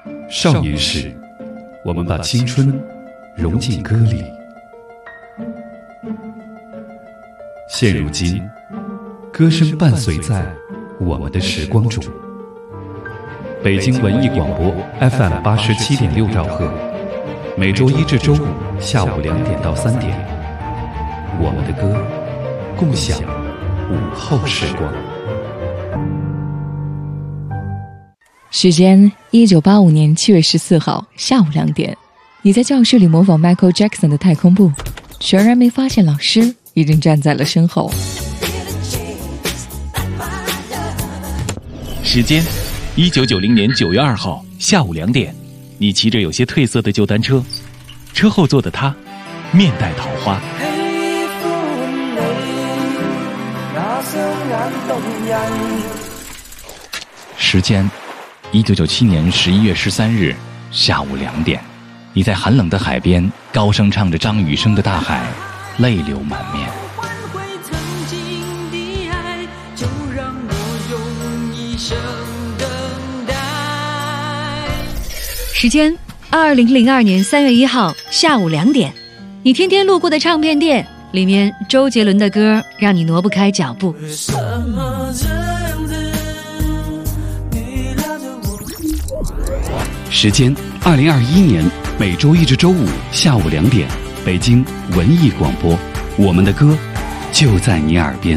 少年时，我们把青春融进歌里。现如今，歌声伴随在我们的时光中。北京文艺广播 FM 87.6兆赫，每周一至周五下午2点到3点，我们的歌，共享午后时光。 时间1985年7月14号下午2点，你在教室里模仿 Michael Jackson 的太空步，全然没发现老师已经站在了身后。 时间1990年9月2号下午2点，你骑着有些褪色的旧单车，车后座的他面带桃花。时间1997年11月13日下午2点，你在寒冷的海边高声唱着张雨生的《大海》，泪流满面。 时间2002年3月1号下午2点，你天天路过的唱片店里面，周杰伦的歌让你挪不开脚步。 时间2021年每周一至周五下午2点，北京文艺广播，我们的歌就在你耳边。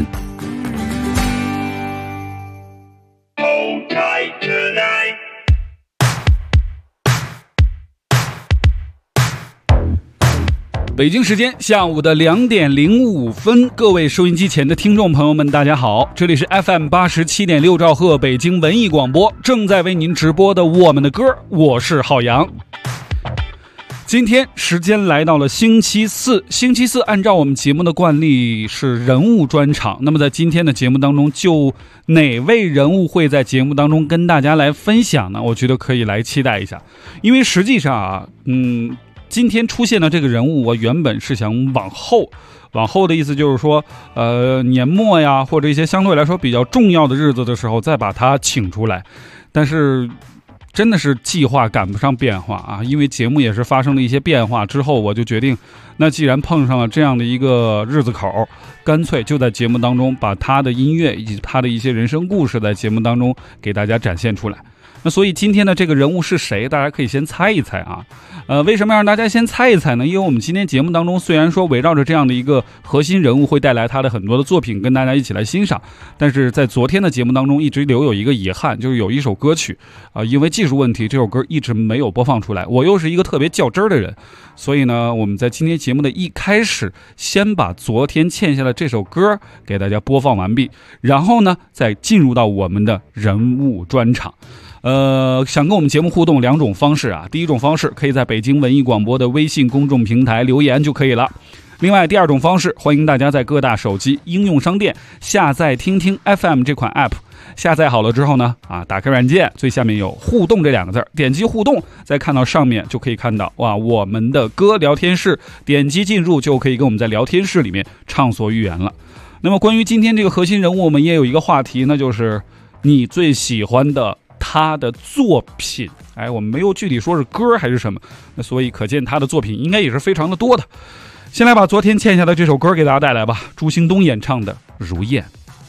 北京时间下午的2点05分，各位收音机前的听众朋友们大家好，这里是 FM 87.6兆赫北京文艺广播，正在为您直播的我们的歌，我是浩洋。今天时间来到了星期四，按照我们节目的惯例是人物专场，那么在今天的节目当中，就哪位人物会在节目当中跟大家来分享呢？我觉得可以来期待一下，因为实际上啊，今天出现的这个人物，我原本是想往后的意思就是说，年末呀，或者一些相对来说比较重要的日子的时候，再把他请出来。但是真的是计划赶不上变化啊，因为节目也是发生了一些变化之后，我就决定，那既然碰上了这样的一个日子口，干脆就在节目当中把他的音乐以及他的一些人生故事在节目当中给大家展现出来。那所以今天的这个人物是谁，大家可以先猜一猜啊。为什么让大家先猜一猜呢？因为我们今天节目当中虽然说围绕着这样的一个核心人物会带来他的很多的作品跟大家一起来欣赏，但是在昨天的节目当中一直留有一个遗憾，就是有一首歌曲因为技术问题这首歌一直没有播放出来。我又是一个特别较真儿的人，所以呢我们在今天节目的一开始先把昨天欠下的这首歌给大家播放完毕，然后呢再进入到我们的人物专场。想跟我们节目互动2种方式啊，第一种方式可以在北京文艺广播的微信公众平台留言就可以了。另外第2种方式，欢迎大家在各大手机应用商店下载听听 FM 这款 app， 下载好了之后呢，打开软件，最下面有互动这2个字，点击互动，再看到上面就可以看到我们的歌聊天室，点击进入就可以跟我们在聊天室里面畅所欲言了。那么关于今天这个核心人物，我们也有一个话题，那就是你最喜欢的他的作品。我们没有具体说是歌还是什么，那所以可见他的作品应该也是非常的多的。先来把昨天欠下的这首歌给大家带来吧，朱兴东演唱的《如燕》。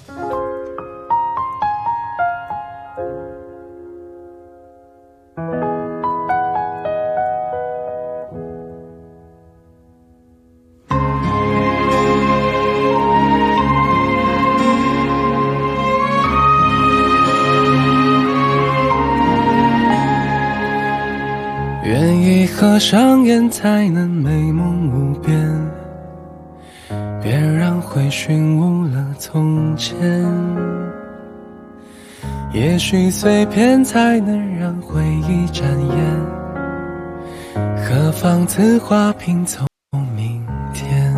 合上眼才能美梦无边，别让回寻误了从前，也许碎片才能让回忆展颜，何妨此花拼凑明天，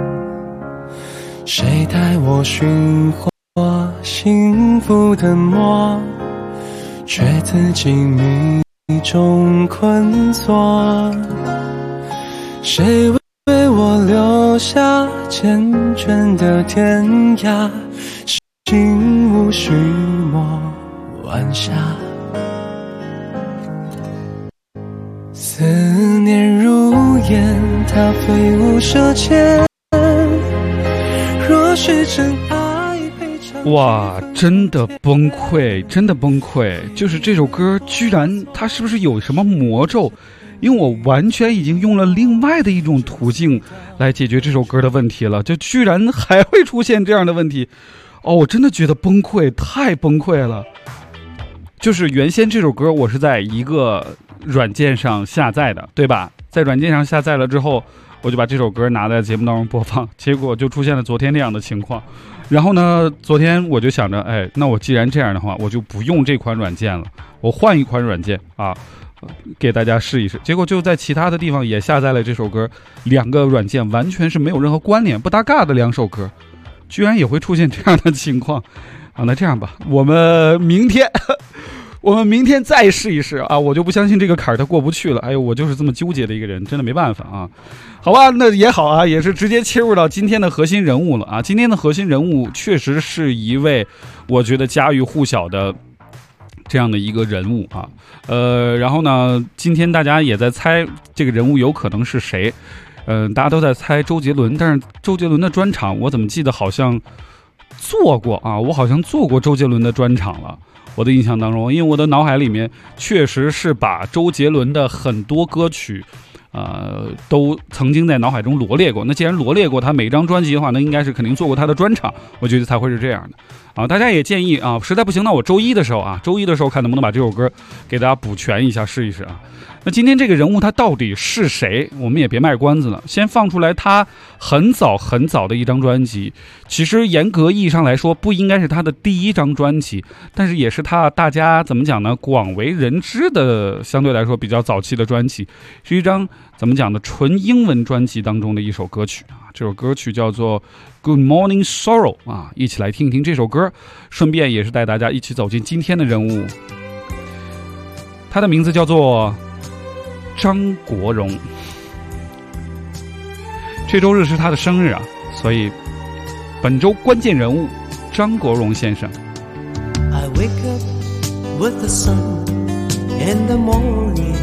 谁带我寻获幸福的梦，却自己迷中困锁，谁为我留下缱绻的天涯，心无须抹晚霞， 思念如烟，它飞舞舌尖。若是真爱配长哇，真的崩溃，真的崩溃！就是这首歌居然它是不是有什么魔咒？因为我完全已经用了另外的一种途径来解决这首歌的问题了，就居然还会出现这样的问题。哦，我真的觉得崩溃，太崩溃了。就是原先这首歌我是在一个软件上下载的，对吧？在软件上下载了之后，我就把这首歌拿在节目当中播放，结果就出现了昨天这样的情况。然后呢，昨天我就想着，哎，那我既然这样的话，我就不用这款软件了，我换一款软件啊，给大家试一试。结果就在其他的地方也下载了这首歌，两个软件完全是没有任何关联、不搭嘎的两首歌，居然也会出现这样的情况啊！那这样吧，我们明天再试一试啊！我就不相信这个坎儿它过不去了。哎呦，我就是这么纠结的一个人，真的没办法啊。好吧，那也好啊，也是直接切入到今天的核心人物了啊。今天的核心人物确实是一位我觉得家喻户晓的这样的一个人物啊。然后呢，今天大家也在猜这个人物有可能是谁。大家都在猜周杰伦，但是周杰伦的专场我怎么记得好像做过啊？我好像做过周杰伦的专场了。我的印象当中，因为我的脑海里面确实是把周杰伦的很多歌曲都曾经在脑海中罗列过。那既然罗列过他每张专辑的话，那应该是肯定做过他的专场，我觉得才会是这样的啊。大家也建议啊，实在不行，那我周一的时候看能不能把这首歌给大家补全一下，试一试啊。那今天这个人物他到底是谁？我们也别卖关子了，先放出来他很早很早的一张专辑。其实严格意义上来说，不应该是他的第一张专辑，但是也是大家怎么讲呢？广为人知的，相对来说比较早期的专辑，是一张怎么讲呢？纯英文专辑当中的一首歌曲啊。这首歌曲叫做《Good Morning Sorrow》啊，一起来听一听这首歌，顺便也是带大家一起走进今天的人物。他的名字叫做张国荣，这周日是他的生日啊，所以本周关键人物张国荣先生。 I wake up with the sun in the morning,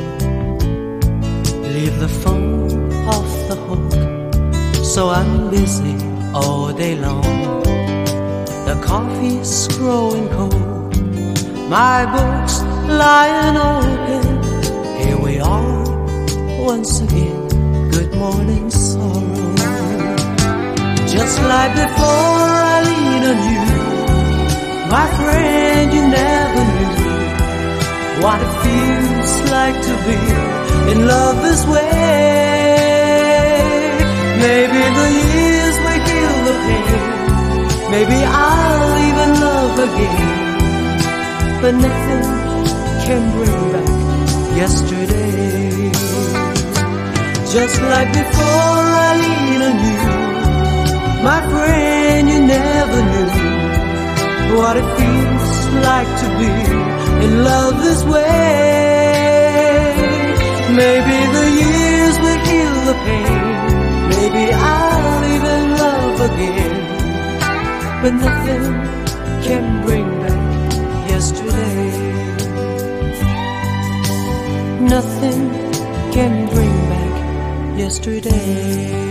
leave the phone off the hook, so I'm busy all day long. The coffee's growing cold, my books lying open. Here we are once again, good morning sorrow. Just like before I lean on you, my friend, you never knew what it feels like to be in love this way. Maybe the years will heal the pain, maybe I'll even love again, but nothing can bring back yesterday. Just like before I lean on you, my friend, you never knew what it feels like to be in love this way. Maybe the years will heal the pain, maybe I'll even love again, but nothing can bring back yesterday. Nothing can bring back yesterday.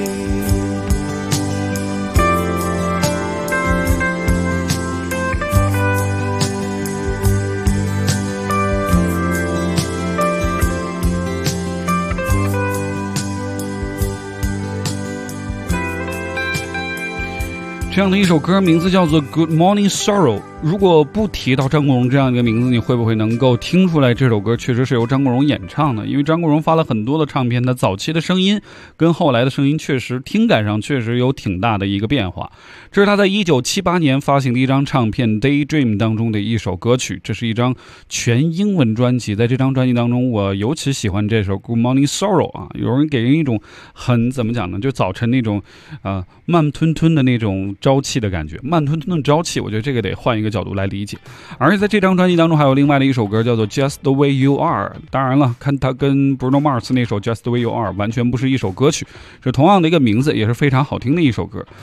这样的一首歌名字叫做 Good Morning Sorrow。 如果不提到张国荣这样一个名字，你会不会能够听出来这首歌确实是由张国荣演唱的？因为张国荣发了很多的唱片，他早期的声音跟后来的声音确实听感上确实有挺大的一个变化。这是他在1978年发行的一张唱片 Daydream 当中的一首歌曲，这是一张全英文专辑。在这张专辑当中，我尤其喜欢这首 Good Morning Sorrow 啊，有人给人一种很怎么讲呢，就早晨那种慢吞吞的那种朝气的感觉，慢吞吞的朝气，我觉得这个得换一个角度来理解。而且在这张专辑当中还有另外的一首歌叫做 Just the Way You Are， 当然了，看它跟 Bruno Mars 那首 Just the Way You Are 完全不是一首歌曲，是同样的一个名字，也是非常好听的一首歌。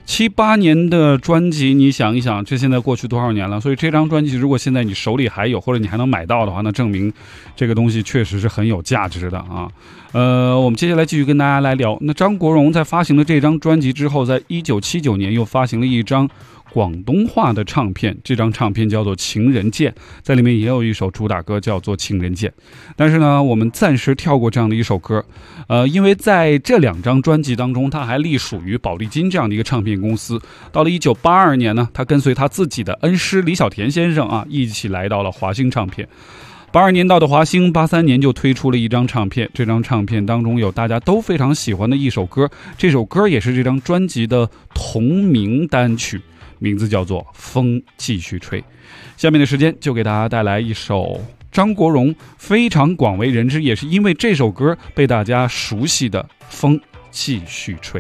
7、8年的专辑，你想一想，这现在过去多少年了？所以这张专辑如果现在你手里还有，或者你还能买到的话，那证明这个东西确实是很有价值的啊。我们接下来继续跟大家来聊。那张国荣在发行了这张专辑之后，在1979年又发行了一张广东话的唱片，这张唱片叫做《情人剑》，在里面也有一首主打歌叫做《情人剑》。但是呢，我们暂时跳过这样的一首歌，因为在这2张专辑当中，他还隶属于宝丽金这样的一个唱片公司。到了1982年呢，他跟随他自己的恩师李小田先生啊，一起来到了华星唱片。82年到的华星，83年就推出了一张唱片，这张唱片当中有大家都非常喜欢的一首歌，这首歌也是这张专辑的同名单曲，名字叫做《风继续吹》。下面的时间就给大家带来一首张国荣非常广为人知，也是因为这首歌被大家熟悉的《风继续吹》。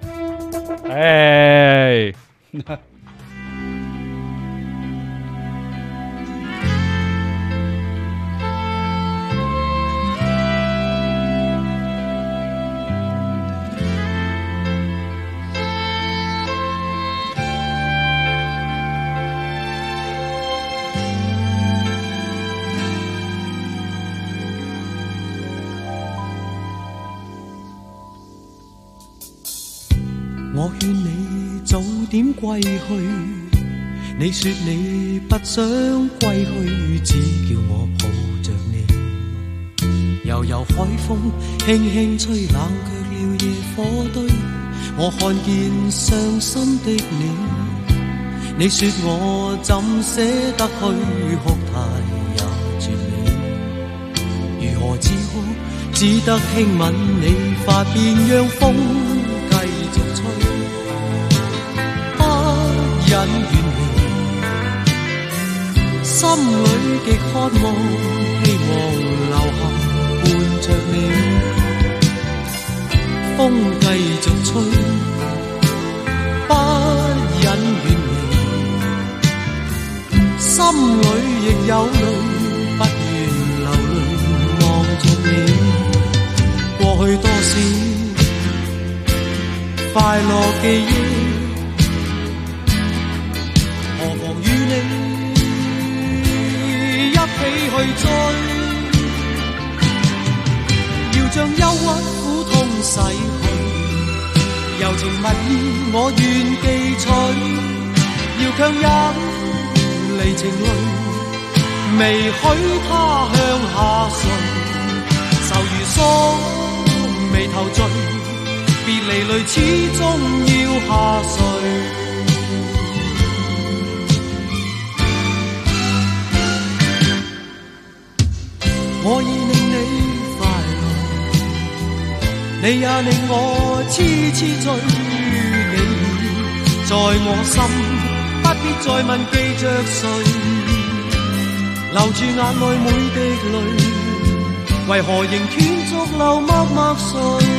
哎我勸你早點歸去，你說你不想歸去，只叫我抱着你。悠悠海風輕輕吹，冷卻了野火堆。我看見傷心的你，你說我怎捨得去，哭態也絕美。如何止哭，只得輕吻你髮邊，讓風繼續吹。不忍遠離，心裏極渴望，希望留下伴着你。風繼續吹，不忍遠離，心裏亦有淚，不願流淚望着你。過去多少快樂記憶，何妨與你一起去追，要將憂鬱苦痛洗去，柔情蜜意我願記取，要強忍離情淚，未許他向下垂，愁如鎖眉頭聚，別離淚始終要下垂。我已令你快樂，你也令我痴痴醉。你在我心，不必再問記着誰，留住眼內每滴淚，為何仍斷續流默默睡？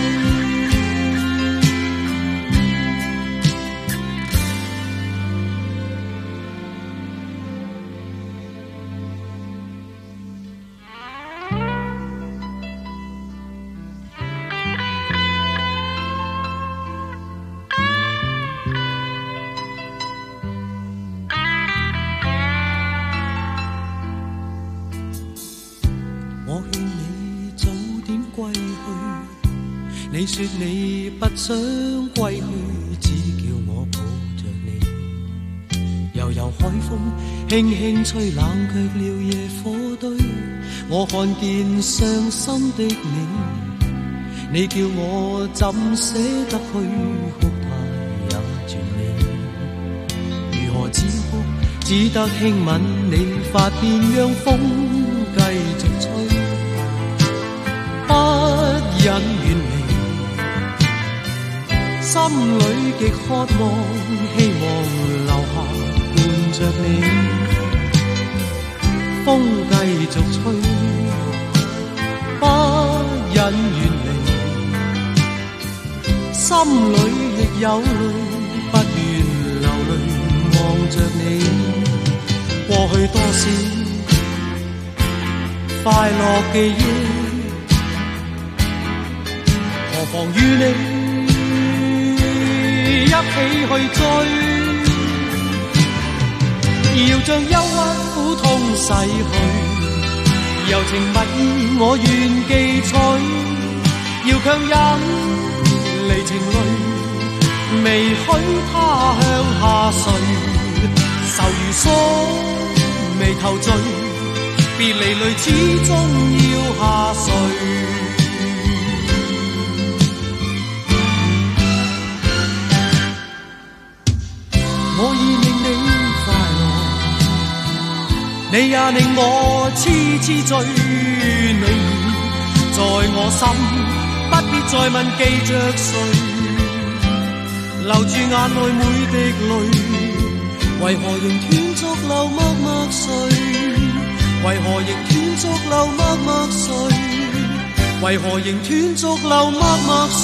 你說你不想歸去，只叫我抱着你。悠悠海風輕輕吹，冷卻了野火堆。我看見傷心的你，你叫我怎捨得去，哭態也絕美。如何止哭，只得輕吻你髮邊，讓風繼續吹，不忍遠離。心裏極渴望，希望留下伴着你。風繼續吹，不忍遠離，心裏亦有淚，不願流淚望着你。過去多少快樂記憶，何妨與你一起起去追，要將憂鬱苦痛逝去，柔情蜜意我願記取，要強忍離情淚，未許他向下垂，愁如鎖眉頭聚，別離淚始終要下垂。我已令你快樂，你也令我痴痴醉，你在我心，不必再問記着誰，留住眼內每滴淚，為何仍斷續流默默睡？為何仍斷續流默默睡？為何仍斷續流默默睡？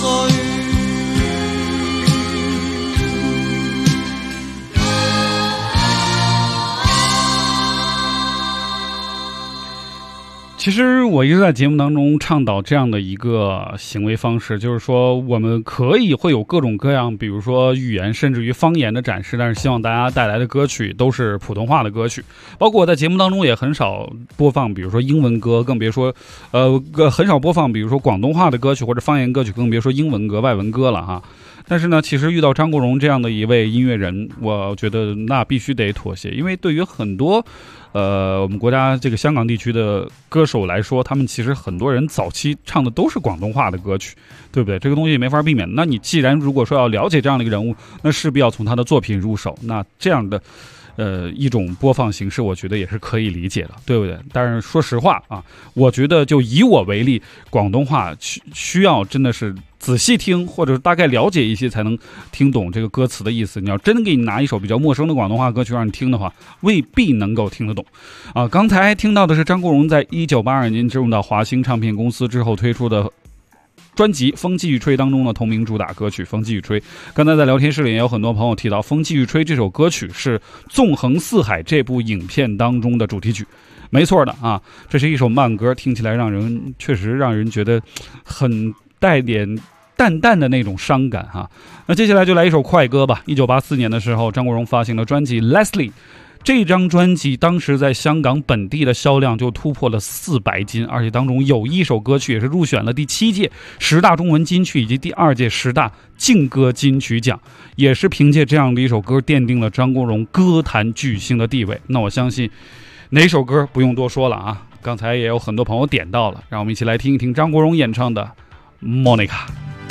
其实我一直在节目当中倡导这样的一个行为方式，就是说我们可以会有各种各样，比如说语言甚至于方言的展示，但是希望大家带来的歌曲都是普通话的歌曲。包括我在节目当中也很少播放比如说英文歌，更别说很少播放比如说广东话的歌曲或者方言歌曲，更别说英文歌外文歌了哈。但是呢，其实遇到张国荣这样的一位音乐人，我觉得那必须得妥协，因为对于很多我们国家这个香港地区的歌手来说，他们其实很多人早期唱的都是广东话的歌曲，对不对？这个东西没法避免。那你既然如果说要了解这样的一个人物，那势必要从他的作品入手，那这样的一种播放形式，我觉得也是可以理解的，对不对？但是说实话啊，我觉得就以我为例，广东话需要真的是仔细听，或者大概了解一些才能听懂这个歌词的意思。你要真给你拿一首比较陌生的广东话歌曲让你听的话，未必能够听得懂啊。刚才听到的是张国荣在1982年进入到华星唱片公司之后推出的专辑《风继续吹》当中的同名主打歌曲《风继续吹》。刚才在聊天室里也有很多朋友提到，《风继续吹》这首歌曲是《纵横四海》这部影片当中的主题曲。没错的啊，这是一首慢歌，听起来确实让人觉得很带点淡淡的那种伤感哈。那接下来就来一首快歌吧。1984年的时候，张国荣发行了专辑《Leslie》。这张专辑当时在香港本地的销量就突破了400斤，而且当中有一首歌曲也是入选了第7届10大中文金曲以及第2届10大劲歌金曲奖，也是凭借这样的一首歌奠定了张国荣歌坛巨星的地位。那我相信哪首歌不用多说了啊，刚才也有很多朋友点到了，让我们一起来听一听张国荣演唱的 Monica。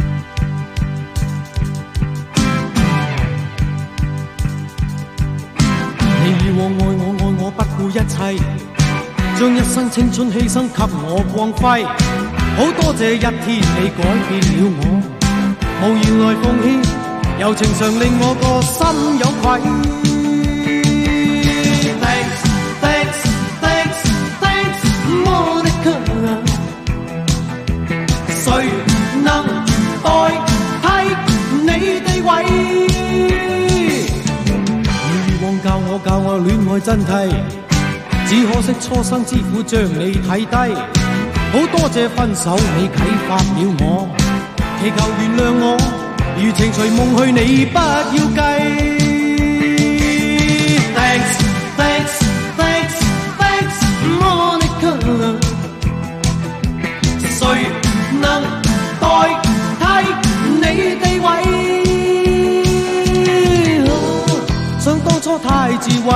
你以往愛我不顧一切，將一生青春犧牲給我光輝。好多謝一天你改變了我，無言來奉獻，柔情常令我個心有愧。Thanks, thanks, thanks, thanks, Monica。誰能代替你地位？教我戀愛真諦，只可惜初生之苦將你睇低。好多謝分手你啟發了我，祈求原諒我，如情隨夢去你不要計。Thanks, thanks, thanks, thanks, Monica。誰能代替你地位？當初太自衛，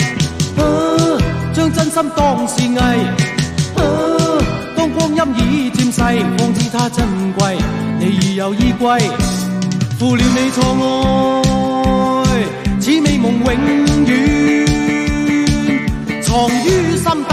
將真心當是藝，當光陰已漸逝，方知它珍貴，你已有依歸，負了你錯愛，此美夢永遠藏於心底。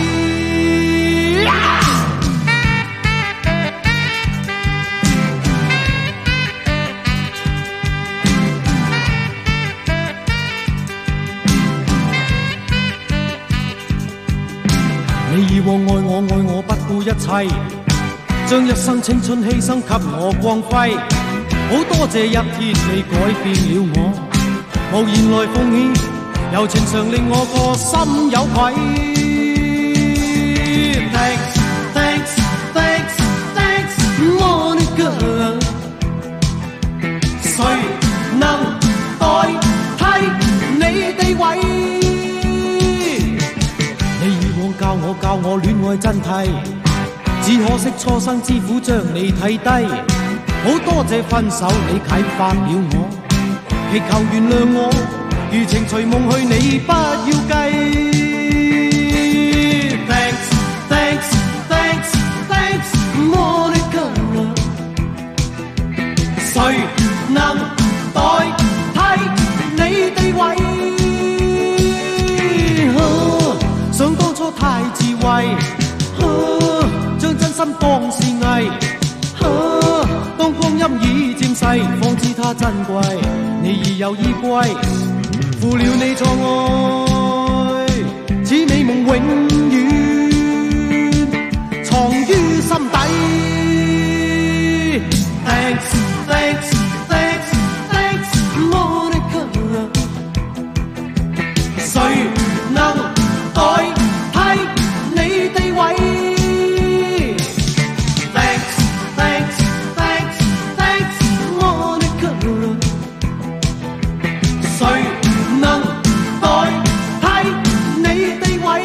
你以往愛我不顧一切，將一生青春犧牲給我光輝。好多謝一天你改變了我，無言來奉獻，柔情常令我個心有愧。Thanks, thanks, thanks, thanks, Monica。誰能只可惜初生之虎將你睇低，好多謝分手你啟發了我，祈求原諒我，餘情隨夢去，你不要計。Thanks, thanks, thanks, thanks, Monica。誰能代替你地位？想當初太智慧，將真心當是藝。當光陰已漸逝，方知它珍貴。你已有依歸，負了你錯愛，此美夢永遠藏於心底。Thanks, thanks, thanks, thanks, Monica。誰能代替你地位？Thanks, thanks, thanks, thanks, Monica。誰能代替你地位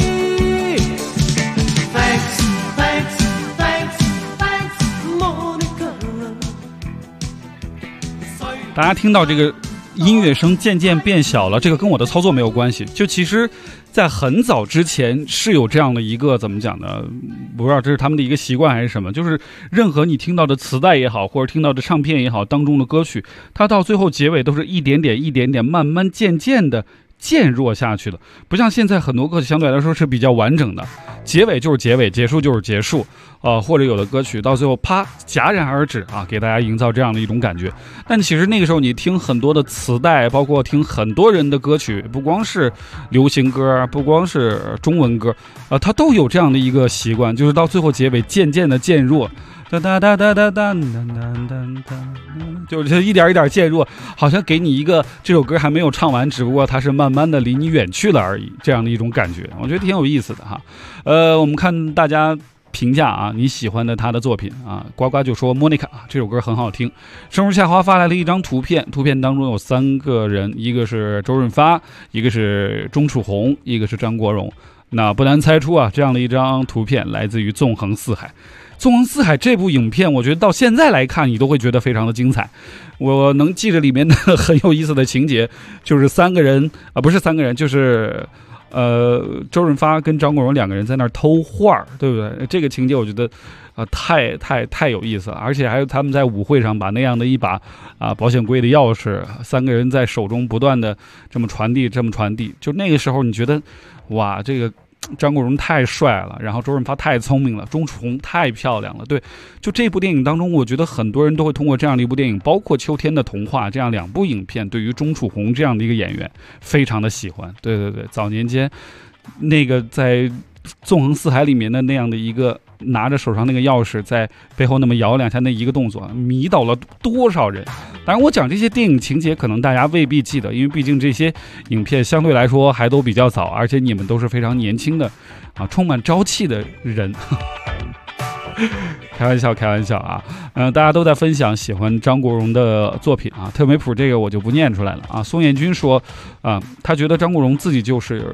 ？Thanks, thanks, thanks, thanks, Monica。 大家听到这个音乐声渐渐变小了，这个跟我的操作没有关系。就其实在很早之前是有这样的一个怎么讲呢，不知道这是他们的一个习惯还是什么，就是任何你听到的磁带也好，或者听到的唱片也好，当中的歌曲，它到最后结尾都是一点点一点点慢慢渐渐的渐弱下去的。不像现在很多歌曲相对来说是比较完整的，结尾就是结尾，结束就是结束，或者有的歌曲到最后啪戛然而止啊，给大家营造这样的一种感觉。但其实那个时候你听很多的磁带，包括听很多人的歌曲，不光是流行歌，不光是中文歌，它都有这样的一个习惯，就是到最后结尾渐渐的渐弱。哒哒哒哒哒哒哒哒哒，就是一点一点渐弱，好像给你一个这首歌还没有唱完，只不过它是慢慢的离你远去了而已，这样的一种感觉，我觉得挺有意思的哈。我们看大家评价啊，你喜欢的他的作品啊，呱呱就说 Monica 这首歌很好听。生如夏花发来了一张图片，图片当中有3个人，一个是周润发，一个是钟楚红，一个是张国荣。那不难猜出啊，这样的一张图片来自于纵横四海。纵横四海这部影片，我觉得到现在来看，你都会觉得非常的精彩。我能记着里面的很有意思的情节，就是3个人啊，不是3个人，就是周润发跟张国荣2个人在那儿偷画，对不对？这个情节我觉得太有意思了，而且还有他们在舞会上把那样的一把保险柜的钥匙，3个人在手中不断的这么传递，就那个时候你觉得哇，这个张国荣太帅了，然后周润发太聪明了，钟楚红太漂亮了。对，就这部电影当中，我觉得很多人都会通过这样的一部电影，包括《秋天的童话》这样2部影片，对于钟楚红这样的一个演员非常的喜欢。对，早年间那个在纵横四海里面的那样的一个拿着手上那个钥匙在背后那么摇2下那一个动作，迷倒了多少人。当然我讲这些电影情节可能大家未必记得，因为毕竟这些影片相对来说还都比较早，而且你们都是非常年轻的充满朝气的人。开玩笑啊，大家都在分享喜欢张国荣的作品啊，特美谱这个我就不念出来了啊。宋彦军说他觉得张国荣自己就是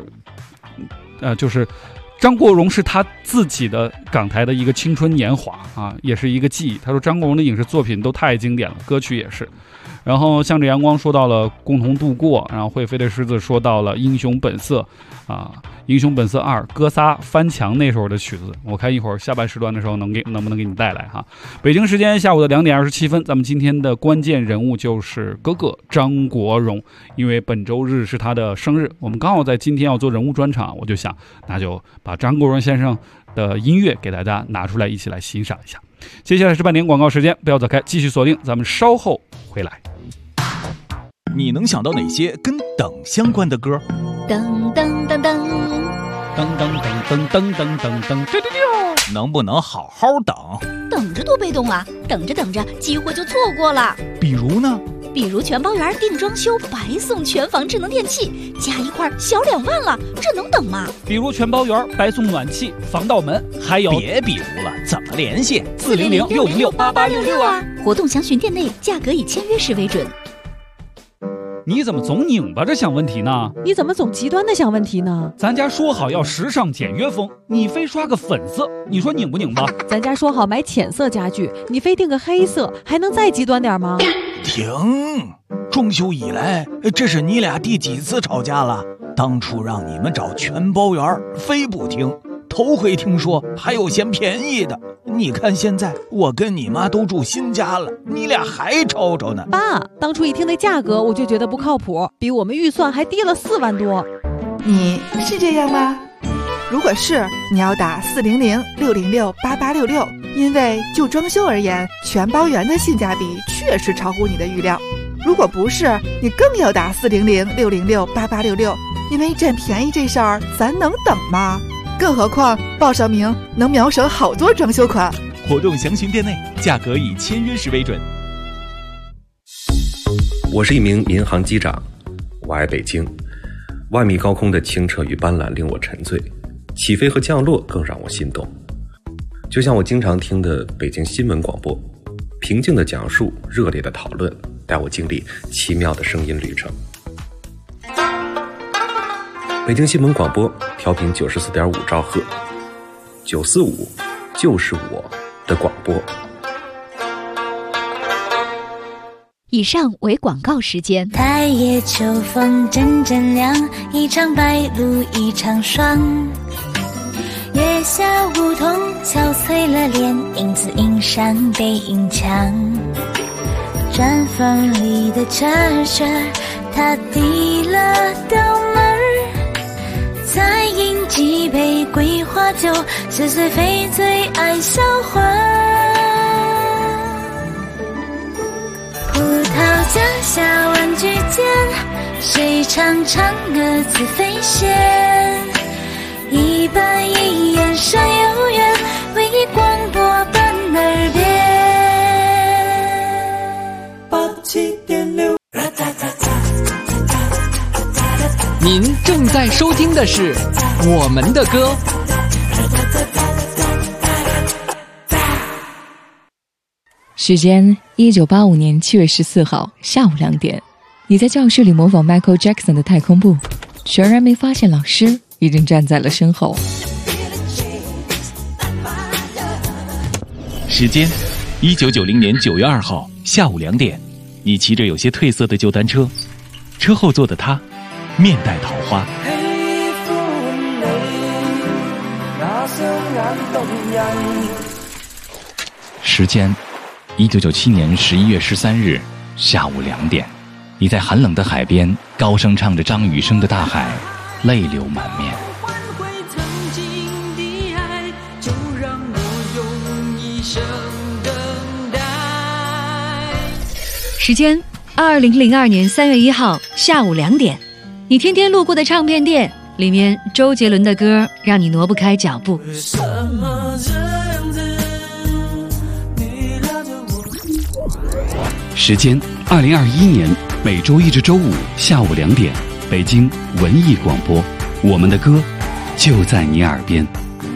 张国荣是他自己的港台的一个青春年华啊，也是一个记忆。他说张国荣的影视作品都太经典了，歌曲也是。然后向着阳光说到了共同度过，然后会飞的狮子说到了英雄本色英雄本色2哥仨翻墙那时候的曲子，我看一会儿下半时段的时候能不能给你带来哈。北京时间下午的2点27分，咱们今天的关键人物就是哥哥张国荣，因为本周日是他的生日，我们刚好在今天要做人物专场，我就想那就把张国荣先生的音乐给大家拿出来一起来欣赏一下。接下来是半点广告时间，不要走开，继续锁定，咱们稍后回来。 你能想到哪些跟等相关的歌？ 噔噔噔噔噔噔噔噔噔噔噔噔， 能不能好好等？ 等着多被动啊！等着等着，机会就错过了。 比如呢？ 比如全包园定装修白送全房智能电器，加一块小2万了，这能等吗？ 比如全包园白送暖气、防盗门，还有别比如了，怎么联系 ？400-606-8866啊！活动详询店内，价格以签约时为准。 你怎么总拧巴着想问题呢？ 你怎么总极端的想问题呢？ 咱家说好要时尚简约风，你非刷个粉色，你说拧不拧巴？ 咱家说好买浅色家具，你非定个黑色，还能再极端点吗？ 停！装修以来，这是你俩第几次吵架了？当初让你们找全包圆，非不听。头回听说还有嫌便宜的，你看现在我跟你妈都住新家了，你俩还吵吵呢。 爸，当初一听那价格我就觉得不靠谱，比我们预算还低了4万多。 你是这样吗？如果是，你要打400-606-8866，因为就装修而言，全包圆的性价比确实超乎你的预料。如果不是，你更要打400-606-8866，因为占便宜这事儿咱能等吗？更何况报上名能秒省好多装修款。 活动详询店内，价格以签约时为准。 我是一名民航机长，我爱北京，万米高空的清澈与斑斓令我沉醉，起飞和降落更让我心动。就像我经常听的北京新闻广播，平静的讲述，热烈的讨论，带我经历奇妙的声音旅程。北京新闻广播调频94.5兆赫，945就是我的广播。 以上为广告时间。 太夜秋风阵阵凉，一场白露一场霜。月下梧桐敲碎了脸，影子映上背影墙。砖缝里的车旋，他递了道门，再饮几杯桂花酒，是谁非最爱销魂。葡萄架下万句间，谁唱唱歌自飞仙。一板一眼山有缘，为你广播伴耳边。87.6。 您正在收听的是我们的歌。 时间1985年7月14号下午2点，你在教室里模仿 Michael Jackson 的太空步，全然没发现老师已经站在了身后。 时间1990年9月2号下午2点，你骑着有些褪色的旧单车，车后座的他面带桃花。时间1997年11月13日下午2点，你在寒冷的海边高声唱着张雨生的《大海》，泪流满面。 时间2002年3月1号下午2点，你天天路过的唱片店，里面周杰伦的歌让你挪不开脚步。 时间2021年每周一至周五下午2点，北京文艺广播，我们的歌就在你耳边。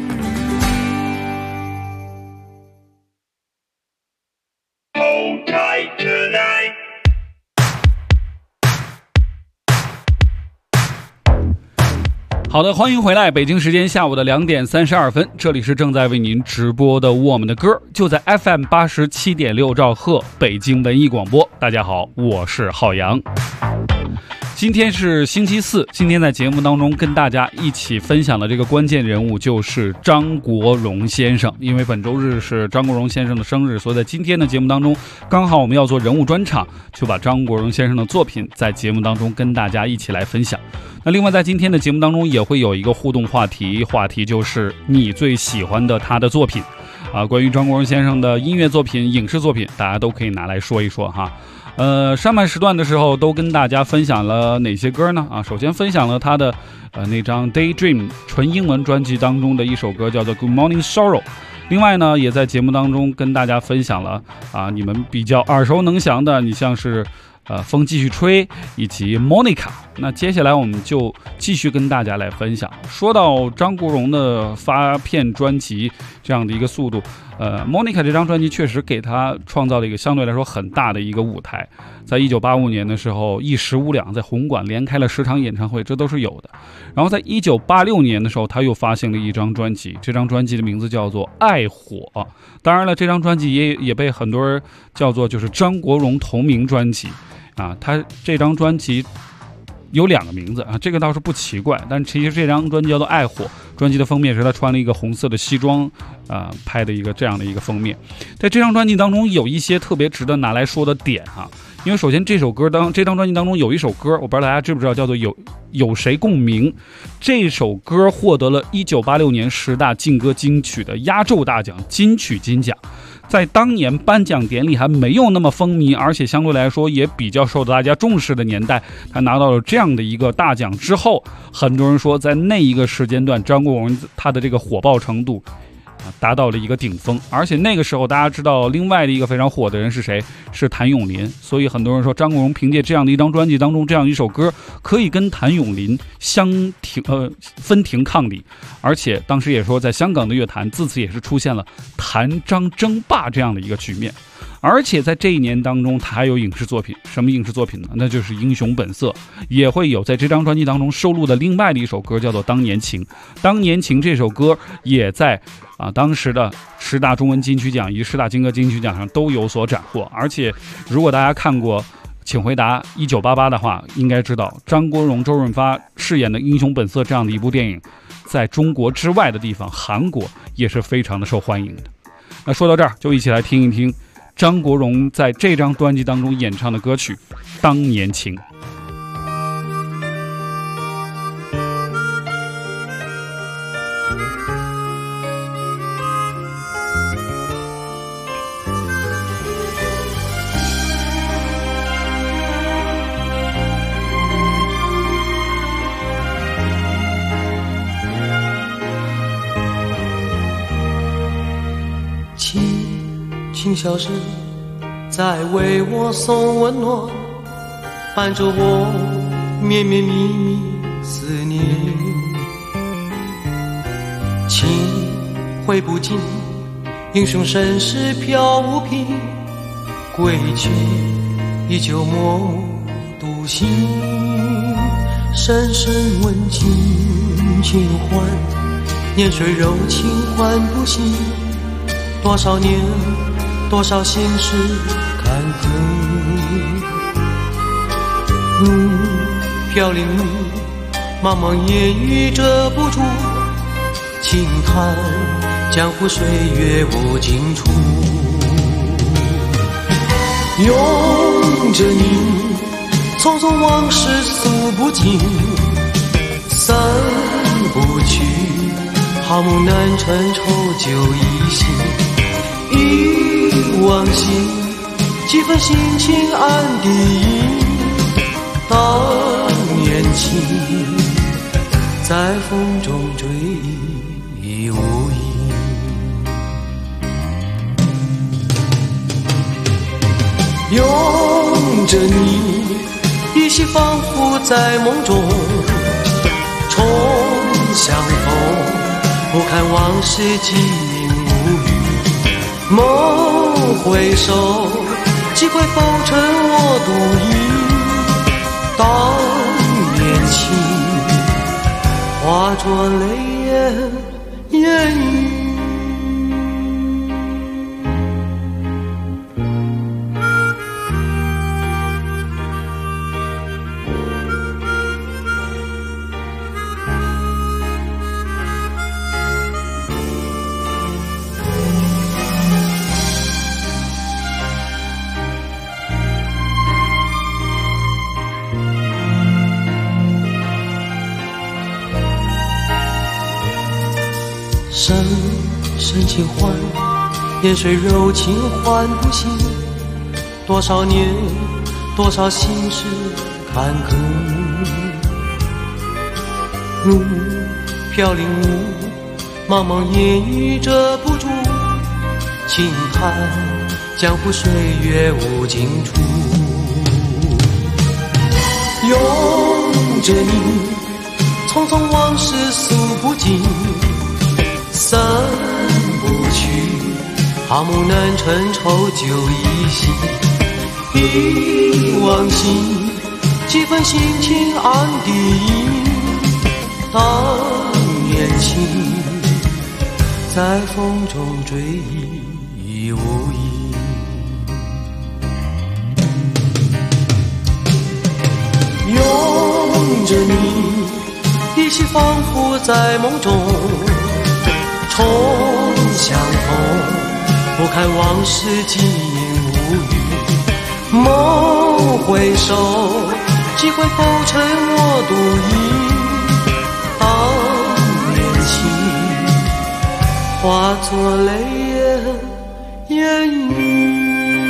好的，欢迎回来，北京时间下午的2点32分，这里是正在为您直播的我们的歌，就在 FM 87.6兆赫北京文艺广播。大家好，我是浩洋。今天是星期四，今天在节目当中跟大家一起分享的这个关键人物就是张国荣先生。因为本周日是张国荣先生的生日，所以在今天的节目当中，刚好我们要做人物专场，就把张国荣先生的作品在节目当中跟大家一起来分享。那另外在今天的节目当中也会有一个互动话题就是你最喜欢的他的作品关于张国荣先生的音乐作品、影视作品，大家都可以拿来说一说哈。上半时段的时候都跟大家分享了哪些歌呢？首先分享了他的那张 Daydream 纯英文专辑当中的一首歌叫做 Good Morning Sorrow。另外呢，也在节目当中跟大家分享了你们比较耳熟能详的，你像是风继续吹以及 Monica。 那接下来我们就继续跟大家来分享。说到张国荣的发片专辑， 这样的一个速度。Monica 这张专辑确实给他创造了一个相对来说很大的一个舞台，在1985年的时候一时无两，在红馆连开了10场演唱会，这都是有的。然后在1986年的时候他又发行了一张专辑，这张专辑的名字叫做《爱火》。当然了，这张专辑也被很多人叫做就是张国荣同名专辑啊。他这张专辑有2个名字啊，这个倒是不奇怪，但其实这张专辑叫做《爱火》，专辑的封面是他穿了一个红色的西装拍的一个这样的一个封面。在这张专辑当中有一些特别值得拿来说的点啊，因为首先这张专辑当中有一首歌，我不知道大家知不知道，叫做有谁共鸣。这首歌获得了1986年10大劲歌金曲的压轴大奖金曲金奖。在当年颁奖典礼还没有那么风靡，而且相对来说也比较受到大家重视的年代，他拿到了这样的一个大奖之后，很多人说在那一个时间段张国荣他的这个火爆程度达到了一个顶峰。而且那个时候大家知道另外的一个非常火的人是谁，是谭咏麟，所以很多人说张国荣凭借这样的一张专辑当中这样一首歌可以跟谭咏麟分庭抗礼。而且当时也说在香港的乐坛自此也是出现了谭张争霸这样的一个局面。而且在这一年当中他还有影视作品，什么影视作品呢？那就是《英雄本色》，也会有在这张专辑当中收录的另外的一首歌叫做《当年情》。《当年情》这首歌也在当时的10大中文金曲奖以及10大金歌金曲奖上都有所斩获。而且如果大家看过请回答1988的话，应该知道张国荣、周润发饰演的《英雄本色》这样的一部电影在中国之外的地方韩国也是非常的受欢迎的。那说到这儿，就一起来听一听张国荣在这张专辑当中演唱的歌曲《当年情》。 轻笑声在为我送温暖，伴着我绵绵密密思念。情挥不尽，英雄身世飘无凭，归去依旧默独行。深深问情情换，年岁柔情换不醒。多少年，多少心事坎坷。飘零雨，茫茫烟雨遮不住，轻叹江湖岁月无尽处。拥着你，匆匆往事诉不尽，散不去，好梦难成愁酒一醒。忆往昔，几分心情暗地隐。当年情，在风中追忆无影。拥着你，依稀仿佛在梦中重相逢。不堪往事几年无语。梦回首，几回风尘我独饮。当年情，化作泪眼烟雨。深深情换，年岁柔情换不醒。多少年，多少心事坎坷。飘零雾，茫茫烟雨遮不住，轻叹江湖岁月无尽处。拥着你，匆匆往事诉不尽。散不好梦难成愁酒一醒，忆往昔，几分心情暗地隐。当年情，在风中追忆无影。拥着你，依稀仿佛在梦中重相逢。不看往事尽无语，梦回首，几回浮沉我独饮。当年情，化作泪眼语。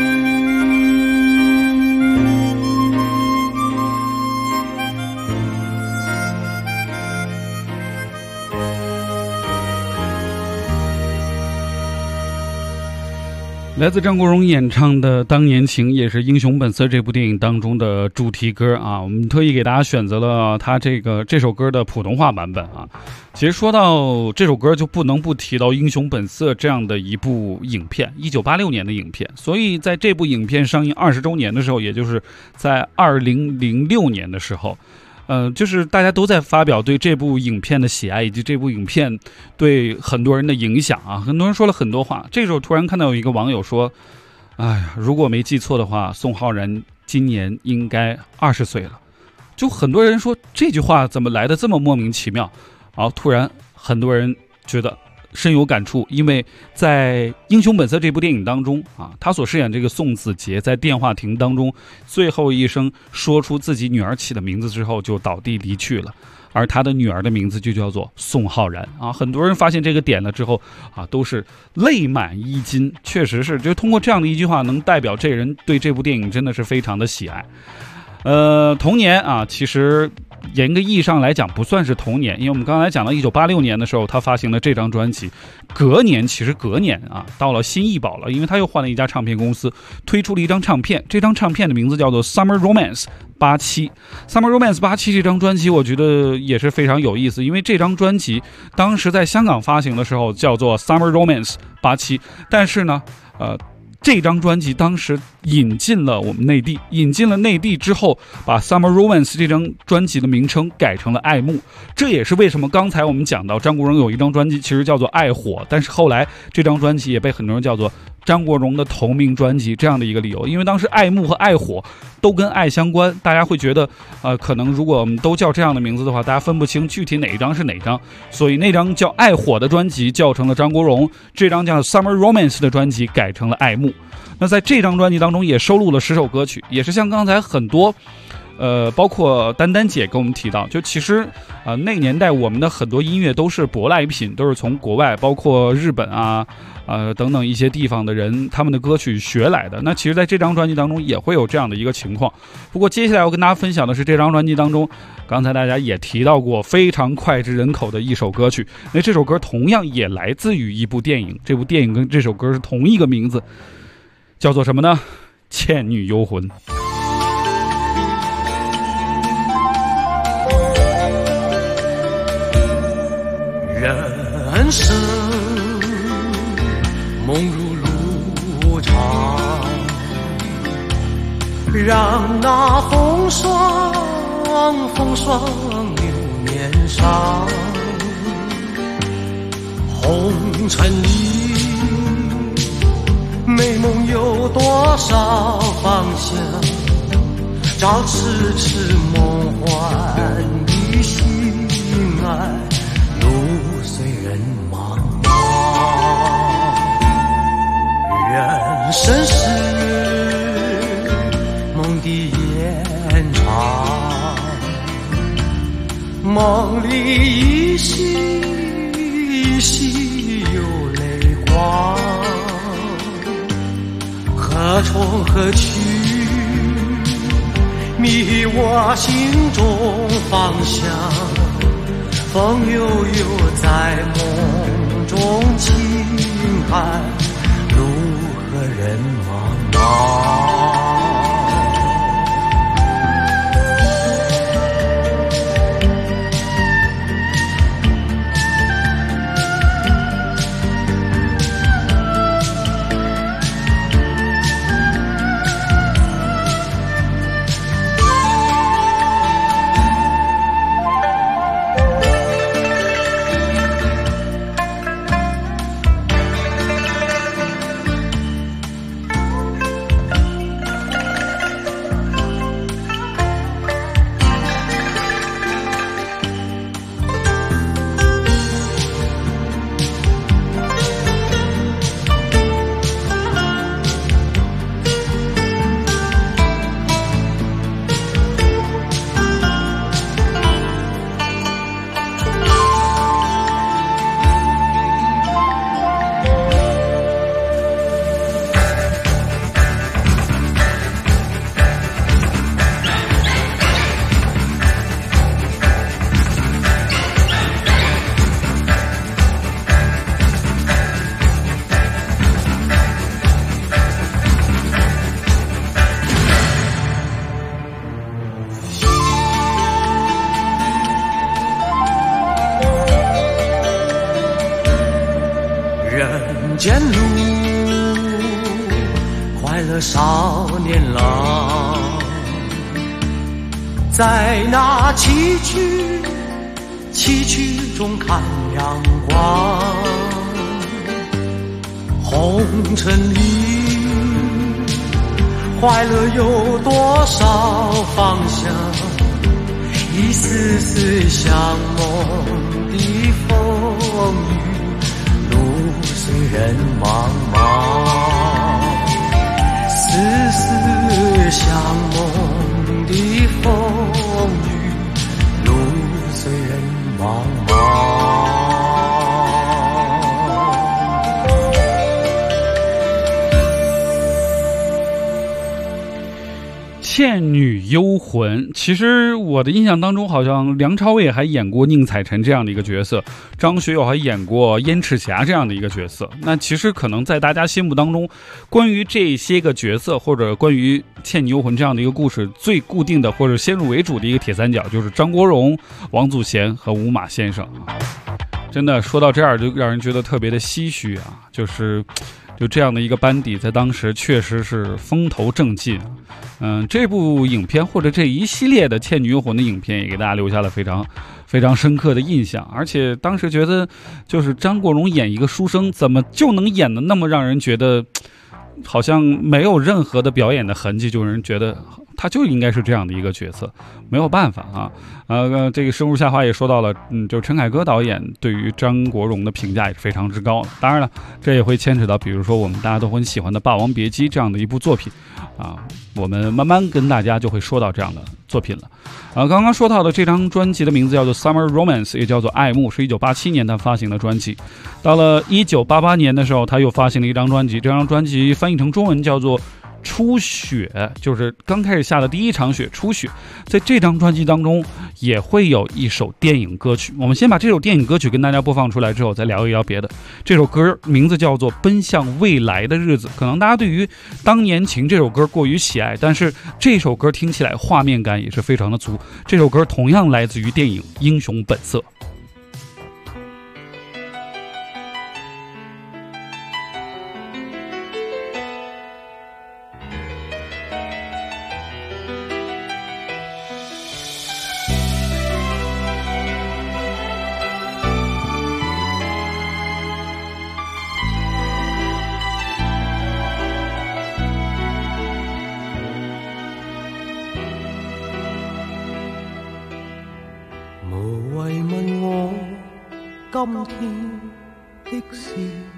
来自张国荣演唱的《当年情》也是《英雄本色》这部电影当中的主题歌啊，我们特意给大家选择了他这首歌的普通话版本啊。其实说到这首歌，就不能不提到《英雄本色》这样的一部影片，1986年的影片。所以在这部影片上映20周年的时候，也就是在2006年的时候，就是大家都在发表对这部影片的喜爱，以及这部影片对很多人的影响啊。很多人说了很多话。这时候突然看到有一个网友说：“哎呀，如果没记错的话，宋浩然今年应该20岁了。”就很多人说这句话怎么来的这么莫名其妙？然后突然很多人觉得深有感触，因为在《英雄本色》这部电影当中啊，他所饰演这个宋子杰在电话亭当中最后一声说出自己女儿起的名字之后就倒地离去了，而他的女儿的名字就叫做宋浩然啊。很多人发现这个点了之后啊，都是泪满衣襟。确实是，就通过这样的一句话能代表这人对这部电影真的是非常的喜爱。童年啊，其实严格意义上来讲不算是童年，因为我们刚才讲到1986年的时候他发行了这张专辑，隔年啊到了新艺宝了，因为他又换了一家唱片公司，推出了一张唱片，这张唱片的名字叫做 Summer Romance 87。 Summer Romance 87这张专辑我觉得也是非常有意思，因为这张专辑当时在香港发行的时候叫做 Summer Romance 87，但是呢这张专辑当时引进了内地之后，把 Summer Romance 这张专辑的名称改成了爱慕。这也是为什么刚才我们讲到张国荣有一张专辑其实叫做爱火，但是后来这张专辑也被很多人叫做张国荣的同名专辑这样的一个理由。因为当时爱慕和爱火都跟爱相关，大家会觉得可能如果我们都叫这样的名字的话，大家分不清具体哪一张是哪张，所以那张叫爱火的专辑叫成了张国荣，这张叫 Summer Romance 的专辑改成了爱慕。那在这张专辑当中也收录了10首歌曲，也是像刚才很多包括丹丹姐跟我们提到，就其实那个年代我们的很多音乐都是舶来品，都是从国外包括日本啊等等一些地方的人他们的歌曲学来的。那其实在这张专辑当中也会有这样的一个情况。不过接下来我跟大家分享的是这张专辑当中刚才大家也提到过非常脍炙人口的一首歌曲，那这首歌同样也来自于一部电影，这部电影跟这首歌是同一个名字，叫做什么呢？倩女幽魂。 人生梦如路长，让那风霜留面上。红尘里美梦有多少方向？照痴痴梦幻的心爱，路随人茫茫。人生是梦的延长，梦里依稀有泪光。何从何去，迷我心中方向。风悠悠在梦中轻喊，路和人茫茫。 快乐少年郎，在那崎岖中看阳光。红尘里快乐有多少方向，一丝丝像梦的风雨，路虽然茫茫，丝丝像梦的风雨，路虽然茫茫。 倩女幽魂，其实我的印象当中，好像梁朝伟还演过宁采臣这样的一个角色，张学友还演过燕赤霞这样的一个角色。那其实可能在大家心目当中，关于这些个角色或者关于倩女幽魂这样的一个故事，最固定的或者先入为主的一个铁三角，就是张国荣、王祖贤和吴马先生。真的说到这儿，就让人觉得特别的唏嘘啊！就这样的一个班底，在当时确实是风头正劲。这部影片或者这一系列的《倩女幽魂》的影片，也给大家留下了非常非常深刻的印象。而且当时觉得，就是张国荣演一个书生，怎么就能演得那么让人觉得，好像没有任何的表演的痕迹，就让人觉得他就应该是这样的一个角色，没有办法啊。这个生如夏花也说到了，就陈凯歌导演对于张国荣的评价也是非常之高的。当然了，这也会牵扯到，比如说我们大家都很喜欢的《霸王别姬》这样的一部作品啊，我们慢慢跟大家就会说到这样的作品了。刚刚说到的这张专辑的名字叫做 Summer Romance， 也叫做爱慕，是1987年他发行的专辑。到了1988年的时候，他又发行了一张专辑，这张专辑翻译成中文叫做初雪，就是刚开始下的第一场雪，初雪。在这张专辑当中也会有一首电影歌曲，我们先把这首电影歌曲跟大家播放出来之后，再聊一聊别的。这首歌名字叫做《奔向未来的日子》，可能大家对于当年情这首歌过于喜爱，但是这首歌听起来画面感也是非常的足。这首歌同样来自于电影《英雄本色》。 今天的事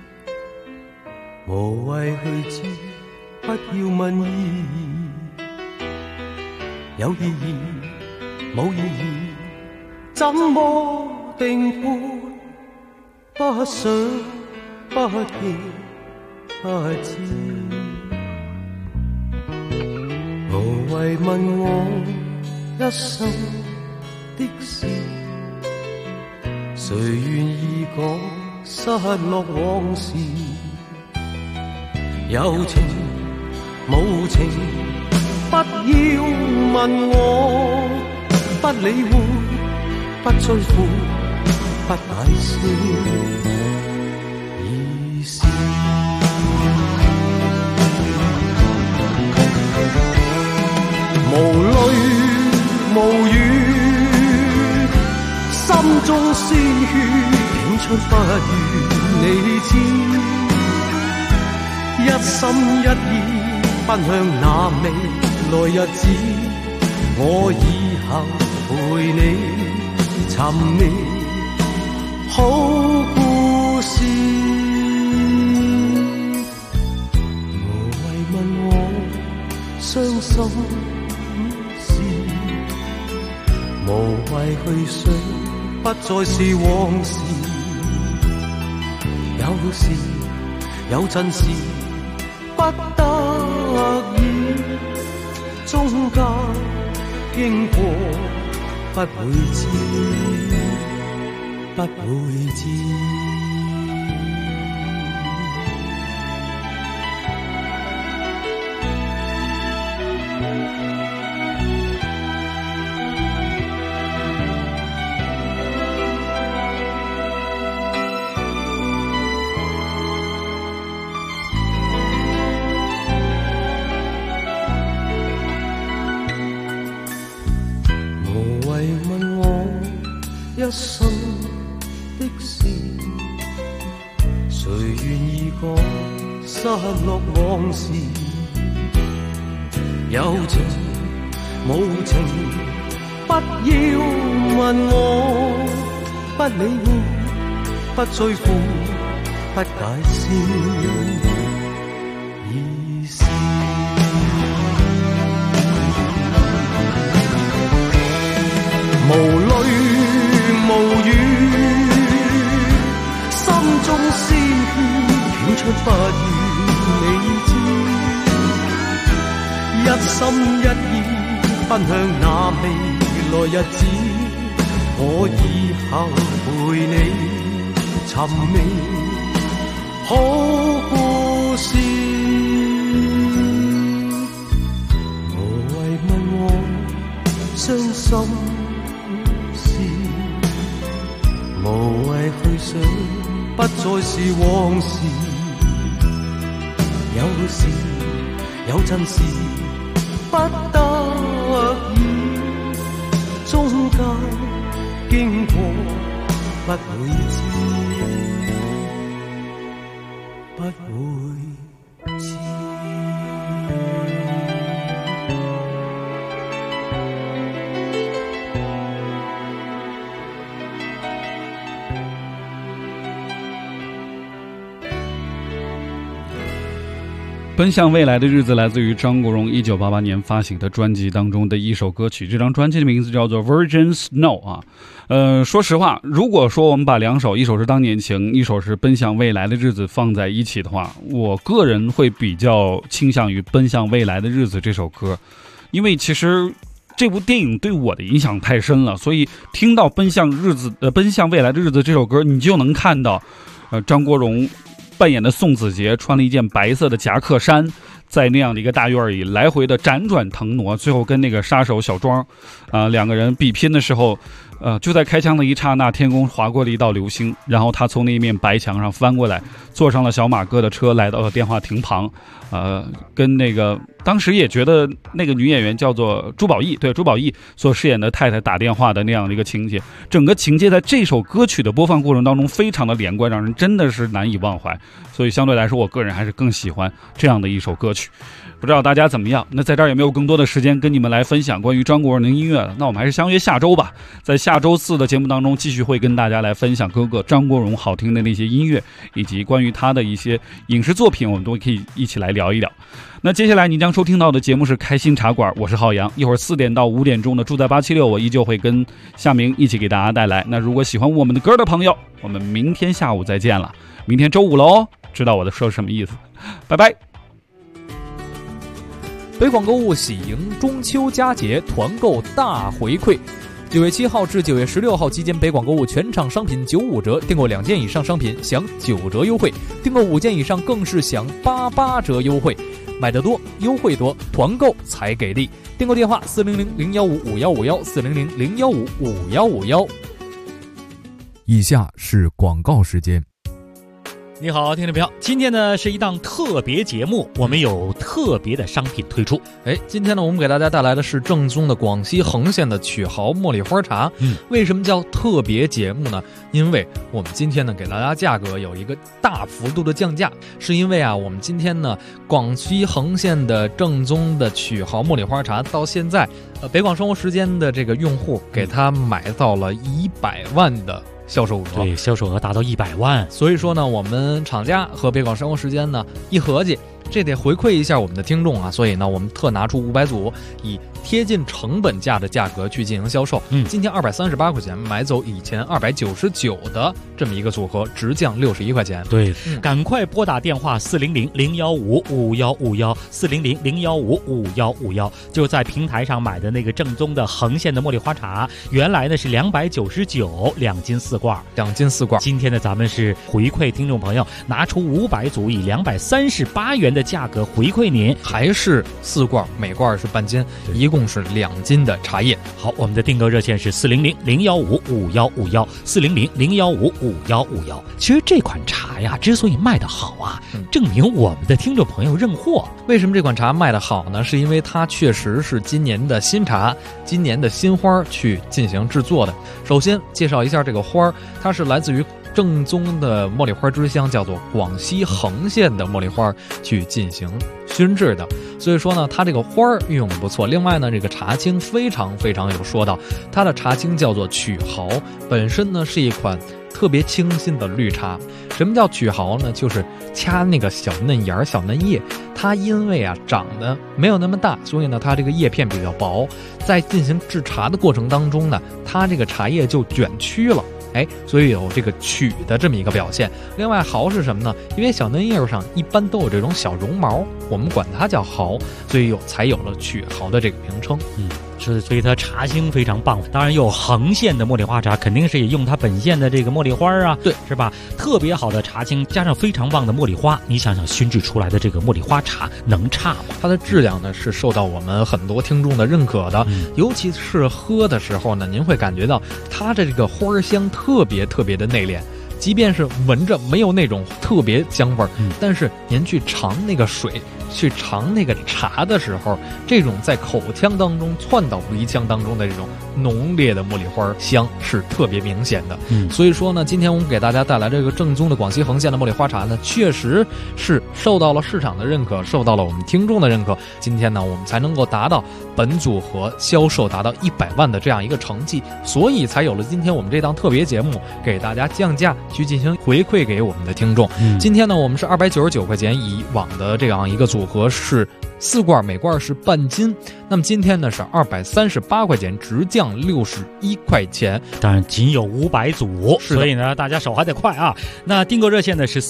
無謂去知，不要問意義，有意義冇意義，怎麼定判？不想不記不知，無謂問我一生的事。誰願意講失落往事？有情無情，不要問我，不理會，不追悔，不解釋意思。無淚無語，心中鮮血竟出不願你知，一心一意奔向那未來日子，我以後陪你尋覓好故事。無謂問我傷心事，無謂去想不再是往事，有時有陣時不得已，中間經過不會知，不會知。 一生的事，谁愿意讲失落往事？有情无情，不要问我，不理我，不追悔，不解释意思。无泪无语，心中鮮血顯出不願你知，一心一意分享那未來日子，我以後陪你尋覓好故事。無謂問我傷心無謂去想，不再是往事。有時有陣時不得已，中間經過不會知，不會知。 奔向未来的日子来自于张国荣1988年发行的专辑当中的一首歌曲，这张专辑的名字叫做 Virgin Snow 啊。说实话，如果说我们把两首，一首是当年情，一首是奔向未来的日子放在一起的话，我个人会比较倾向于奔向未来的日子这首歌，因为其实这部电影对我的影响太深了，所以听到奔向未来的日子这首歌，你就能看到张国荣扮演的宋子杰穿了一件白色的夹克衫，在那样的一个大院里来回的辗转腾挪，最后跟那个杀手小庄两个人比拼的时候，就在开枪的一刹那，天空划过了一道流星，然后他从那一面白墙上翻过来，坐上了小马哥的车，来到了电话亭旁，跟那个当时也觉得那个女演员叫做朱宝意，对，朱宝意所饰演的太太打电话的那样的一个情节，整个情节在这首歌曲的播放过程当中非常的连贯，让人真的是难以忘怀，所以相对来说我个人还是更喜欢这样的一首歌曲。不知道大家怎么样？那在这儿有没有更多的时间跟你们来分享关于张国荣的音乐了？那我们还是相约下周吧，在下周四的节目当中继续会跟大家来分享各个张国荣好听的那些音乐，以及关于他的一些影视作品，我们都可以一起来聊一聊。那接下来您将收听到的节目是开心茶馆，我是浩洋，一会儿4点到5点钟的住在876，我依旧会跟夏明一起给大家带来。那如果喜欢我们的歌的朋友，我们明天下午再见了，明天周五了哦，知道我的说什么意思？拜拜。 北广购物喜迎中秋佳节团购大回馈，9月7号至9月16号期间，北广购物全场商品95折，订购2件以上商品享9折优惠，订购5件以上更是享88折优惠。买得多，优惠多，团购才给力。订购电话400-015-5151，400-015-5151。 以下是广告时间。 你好，听众朋友，今天呢是一档特别节目，我们有特别的商品推出。 今天呢我们给大家带来的是正宗的广西恒县的曲豪茉莉花茶。为什么叫特别节目呢？因为我们今天呢给大家价格有一个大幅度的降价，是因为我们今天呢广西恒县的正宗的曲豪茉莉花茶到现在北广生活时间的这个用户给它买到了100万的销售额， 对，销售额达到100万。 所以说呢，我们厂家和北广生活时间呢一合计，这得回馈一下我们的听众啊，所以呢，我们特拿出500组，以贴近成本价的价格去进行销售。今天238块钱买走以前299的这么一个组合，直降61块钱。 对，赶快拨打电话400-015-5151，400-015-5151，就在平台上买的那个正宗的恒县的茉莉花茶，原来呢是299，2斤4罐，2斤4罐。今天呢，咱们是回馈听众朋友，拿出500组以238元的的价格回馈您， 还是4罐，每罐是半斤，一共是2斤的茶叶。 好，我们的订购热线是400-015-5151，400-015-5151。其实这款茶呀，之所以卖得好啊，证明我们的听众朋友认货。 为什么这款茶卖得好呢？是因为它确实是今年的新茶，今年的新花去进行制作的。首先介绍一下这个花，它是来自于正宗的茉莉花之乡，叫做广西横县的茉莉花去进行熏制的，所以说呢，它这个花运用的不错。另外呢，这个茶青非常有说道，它的茶青叫做曲毫，本身呢是一款特别清新的绿茶。什么叫曲毫呢？就是掐那个小嫩芽、小嫩叶，它因为长得没有那么大，所以呢，它这个叶片比较薄，在进行制茶的过程当中呢，它这个茶叶就卷曲了。所以有这个曲的这么一个表现。另外毫是什么呢？因为小嫩叶上一般都有这种小绒毛，我们管它叫毫，所以才有了曲毫的这个名称。 所以它茶青非常棒。当然有横县的茉莉花茶，肯定是也用它本县的这个茉莉花啊， 对， 是吧？特别好的茶青加上非常棒的茉莉花，你想想熏制出来的这个茉莉花茶能差吗？ 它的质量呢是受到我们很多听众的认可的，尤其是喝的时候呢，您会感觉到它的这个花香特别的内敛。即便是闻着没有那种特别香味儿，但是您去尝那个水，去尝那个茶的时候，这种在口腔当中窜到鼻腔当中的这种浓烈的茉莉花香是特别明显的。所以说呢，今天我们给大家带来这个正宗的广西横县的茉莉花茶呢，确实是受到了市场的认可，受到了我们听众的认可。今天呢，我们才能够达到本组合销售达到100万的这样一个成绩，所以才有了今天我们这档特别节目，给大家降价去进行回馈给我们的听众。今天呢，我们是299块钱，以往的这样一个组合是4罐，每罐是半斤。那么今天呢是238块钱，直降61块钱。 当然仅有500组，所以呢大家手还得快啊。那订购热线呢是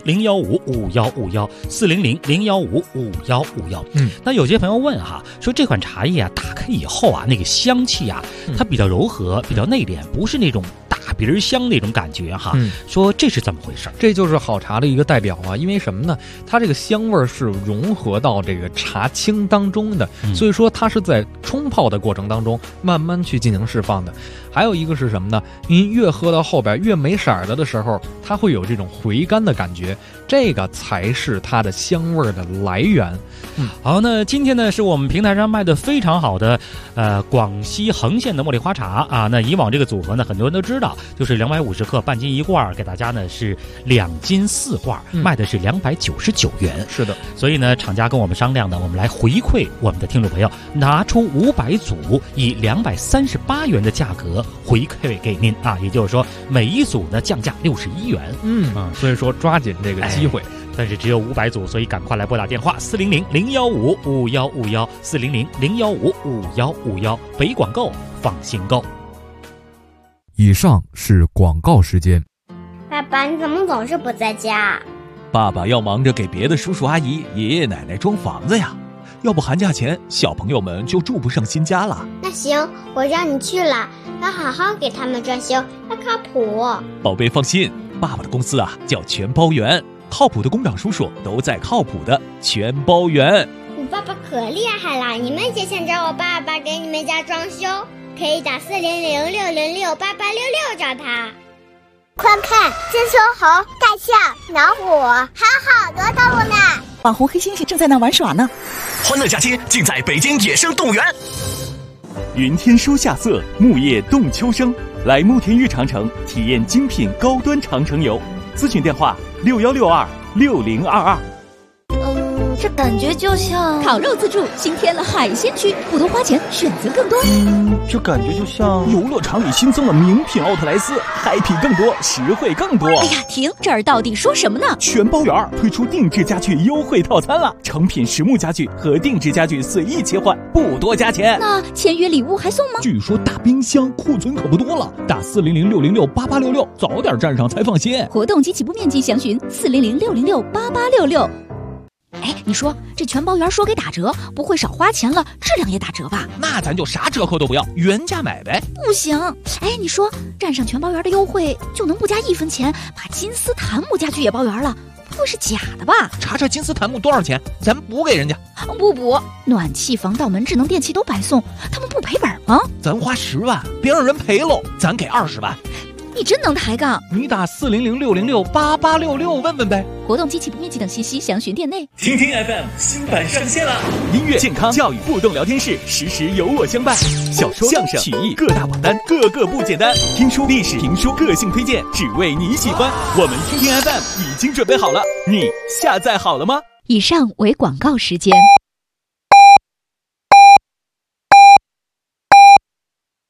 400-015-5151，400-015-5151。那有些朋友问哈，说这款茶叶啊，打开以后啊，那个香气啊，它比较柔和，比较内敛，不是那种大鼻儿香那种感觉哈。说这是怎么回事？ 这就是好茶的一个代表啊，因为什么呢？它这个香味是融合到这个茶青当中的，所以说它是在冲泡的过程当中慢慢去进行释放的。还有一个是什么呢？您越喝到后边越没色儿的时候，它会有这种回甘的感觉，这个才是它的香味的来源。 好，那今天呢是我们平台上卖的非常好的广西横县的茉莉花茶啊。那以往这个组合呢，很多人都知道，就是250克半斤1罐，给大家呢是2斤4罐，卖的是299元。 是的， 所以呢，厂家跟我们商量呢，我们来回馈我们的听众朋友，拿出500组，以238元的价格回馈给您啊。也就是说，每一组呢降价61元。 所以说抓紧这个机会。 但是只有500组，所以赶快来拨打电话400-015-5151，400-015-5151，北广购，放心购。 以上是广告时间。 爸爸，你怎么总是不在家？ 爸爸要忙着给别的叔叔阿姨、爷爷奶奶装房子呀，要不寒假前小朋友们就住不上新家了。 那行，我让你去了，要好好给他们装修，要靠谱。 宝贝放心，爸爸的公司啊叫全包园，靠谱的工长叔叔都在靠谱的全包园。 你爸爸可厉害了，你们也想找我爸爸给你们家装修，可以打400-606-8866找他。快看，这猕猴、大象、老虎，还有好多动物呢。 网红黑猩猩正在那玩耍呢。 欢乐假期尽在北京野生动物园。 云天书夏色，木叶动秋生，来慕田峪长城体验精品高端长城游。咨询电话6162-6022。 这感觉就像烤肉自助新添了海鲜区，不多花钱，选择更多。 这感觉就像游乐场里新增了名品奥特莱斯，嗨皮更多，实惠更多。 哎呀，停！这儿到底说什么呢？ 全包园推出定制家具优惠套餐了，成品实木家具和定制家具随意切换，不多加钱。 那签约礼物还送吗？ 据说大冰箱库存可不多了，打400-606-8866，早点站上才放心。 活动及起步面积详询400-606-8866。哎，你说这全包园说给打折，不会少花钱了，质量也打折吧？ 那咱就啥折扣都不要，原价买呗。 不行，哎，你说站上全包园的优惠，就能不加1分钱，把金丝檀木家具也包圆了， 会是假的吧？ 查查金丝檀木多少钱，咱补给人家。 不补，暖气、防盗门、智能电器都白送，他们不赔本吗？ 咱花10万，别让人赔喽，咱给20万。 你真能抬杠！ 你打400-606-8866问问呗。 活动、机器不面积等信息详询店内。 听听 FM 新版上线了，音乐、健康、教育、互动聊天室，时时有我相伴。小说、相声、曲艺各大榜单，个个不简单。听书、历史、评书，个性推荐，只为你喜欢。我们听听 FM 已经准备好了，你下载好了吗？ 以上为广告时间。